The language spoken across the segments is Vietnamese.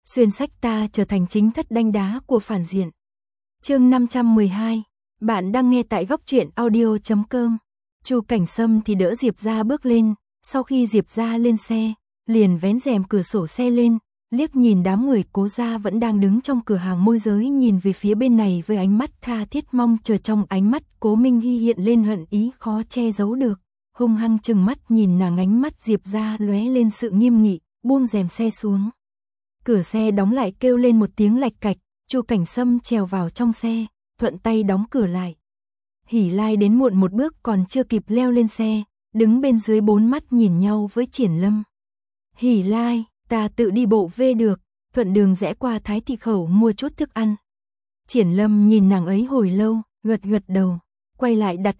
xuyên sách ta trở thành chính thất đanh đá của phản diện. Chương 512, bạn đang nghe tại góc truyện audio.com. Chu Cảnh Sâm thì đỡ Diệp Gia bước lên, sau khi Diệp Gia lên xe, liền vén rèm cửa sổ xe lên, liếc nhìn đám người Cố gia vẫn đang đứng trong cửa hàng môi giới nhìn về phía bên này với ánh mắt tha thiết mong chờ. Trong ánh mắt Cố Minh Hy hiện lên hận ý khó che giấu được, hung hăng trừng mắt nhìn nàng. Ánh mắt Diệp Gia lóe lên sự nghiêm nghị, buông rèm xe xuống. Cửa xe đóng lại kêu lên một tiếng lạch cạch, Chu Cảnh Sâm trèo vào trong xe, thuận tay đóng cửa lại. Hỉ Lai đến muộn một bước còn chưa kịp leo lên xe, đứng bên dưới bốn mắt nhìn nhau với Triển Lâm. Hỉ Lai, ta tự đi bộ về được, thuận đường rẽ qua Thái Thị Khẩu mua chút thức ăn. Triển Lâm nhìn nàng ấy hồi lâu, gật gật đầu, quay lại đặt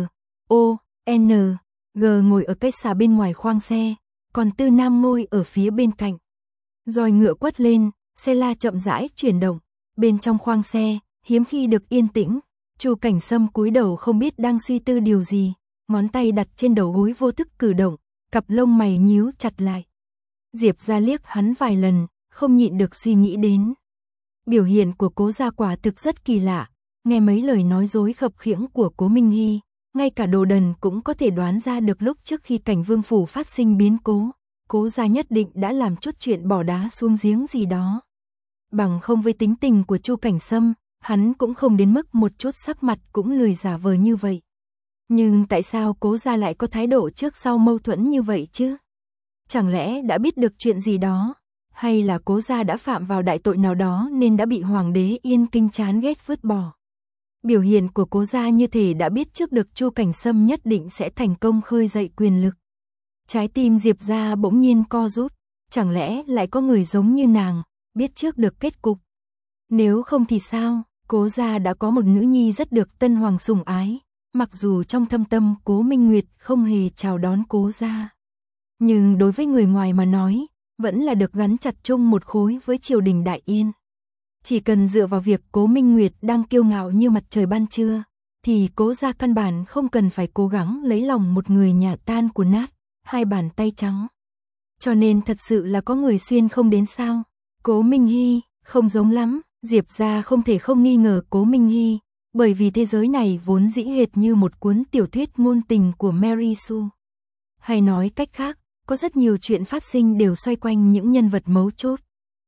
M.O.N.G ngồi ở cái xà bên ngoài khoang xe, còn Tư Nam ngồi ở phía bên cạnh. Roi ngựa quất lên, xe la chậm rãi chuyển động, bên trong khoang xe, hiếm khi được yên tĩnh. Chu Cảnh Sâm cúi đầu không biết đang suy tư điều gì, ngón tay đặt trên đầu gối vô thức cử động, cặp lông mày nhíu chặt lại. Diệp Gia liếc hắn vài lần, không nhịn được suy nghĩ đến. Biểu hiện của Cố gia quả thực rất kỳ lạ, nghe mấy lời nói dối khập khiễng của Cố Minh Hy, ngay cả đồ đần cũng có thể đoán ra được lúc trước khi Cảnh Vương phủ phát sinh biến cố, Cố gia nhất định đã làm chút chuyện bỏ đá xuống giếng gì đó. Bằng không với tính tình của Chu Cảnh Sâm, hắn cũng không đến mức một chút sắc mặt cũng lười giả vờ như vậy. Nhưng tại sao Cố gia lại có thái độ trước sau mâu thuẫn như vậy chứ? Chẳng lẽ đã biết được chuyện gì đó, hay là Cố gia đã phạm vào đại tội nào đó nên đã bị Hoàng đế Yên Kinh chán ghét vứt bỏ? Biểu hiện của Cố gia như thể đã biết trước được Chu Cảnh Sâm nhất định sẽ thành công khơi dậy quyền lực. Trái tim Diệp Gia bỗng nhiên co rút, chẳng lẽ lại có người giống như nàng, biết trước được kết cục? Nếu không thì sao? Cố gia đã có một nữ nhi rất được Tân Hoàng sủng ái, mặc dù trong thâm tâm Cố Minh Nguyệt không hề chào đón Cố gia, nhưng đối với người ngoài mà nói, vẫn là được gắn chặt chung một khối với triều đình Đại Yên. Chỉ cần dựa vào việc Cố Minh Nguyệt đang kiêu ngạo như mặt trời ban trưa, thì Cố gia căn bản không cần phải cố gắng lấy lòng một người nhà tan của nát, hai bàn tay trắng. Cho nên thật sự là có người xuyên không đến sao? Cố Minh Hy, không giống lắm. Diệp Gia không thể không nghi ngờ Cố Minh Hy, bởi vì thế giới này vốn dĩ hệt như một cuốn tiểu thuyết ngôn tình của Mary Sue. Hay nói cách khác, có rất nhiều chuyện phát sinh đều xoay quanh những nhân vật mấu chốt.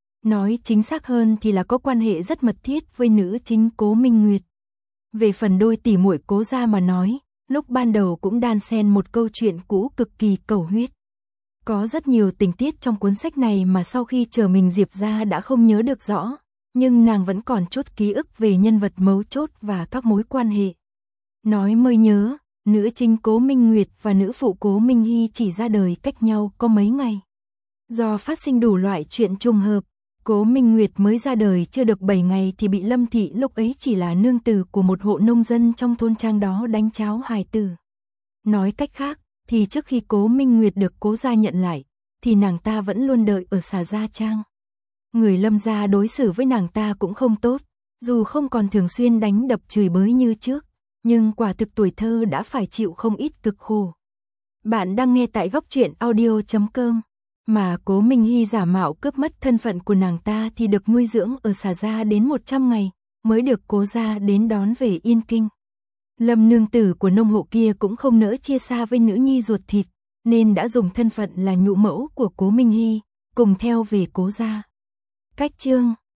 Nói chính xác hơn thì là có quan hệ rất mật thiết với nữ chính Cố Minh Nguyệt. Về phần đôi tỷ muội Cố gia mà nói, lúc ban đầu cũng đan xen một câu chuyện cũ cực kỳ cầu huyết. Có rất nhiều tình tiết trong cuốn sách này mà sau khi trở mình Diệp Gia đã không nhớ được rõ, nhưng nàng vẫn còn chút ký ức về nhân vật mấu chốt và các mối quan hệ. Nói mới nhớ, nữ chính Cố Minh Nguyệt và nữ phụ Cố Minh Hy chỉ ra đời cách nhau có mấy ngày. Do phát sinh đủ loại chuyện trùng hợp, Cố Minh Nguyệt mới ra đời chưa được 7 ngày thì bị Lâm Thị lúc ấy chỉ là nương tử của một hộ nông dân trong thôn trang đó đánh cháo hài tử. Nói cách khác, thì trước khi Cố Minh Nguyệt được Cố gia nhận lại, thì nàng ta vẫn luôn đợi ở Xà Gia Trang. Người Lâm gia đối xử với nàng ta cũng không tốt, dù không còn thường xuyên đánh đập chửi bới như trước, nhưng quả thực tuổi thơ đã phải chịu không ít cực khổ. Bạn đang nghe tại góc truyện audio.com, mà Cố Minh Hy giả mạo cướp mất thân phận của nàng ta thì được nuôi dưỡng ở Xà Gia đến 100 ngày, mới được Cố gia đến đón về Yên Kinh. Lâm nương tử của nông hộ kia cũng không nỡ chia xa với nữ nhi ruột thịt, nên đã dùng thân phận là nhũ mẫu của Cố Minh Hy, cùng theo về Cố gia. Cách chương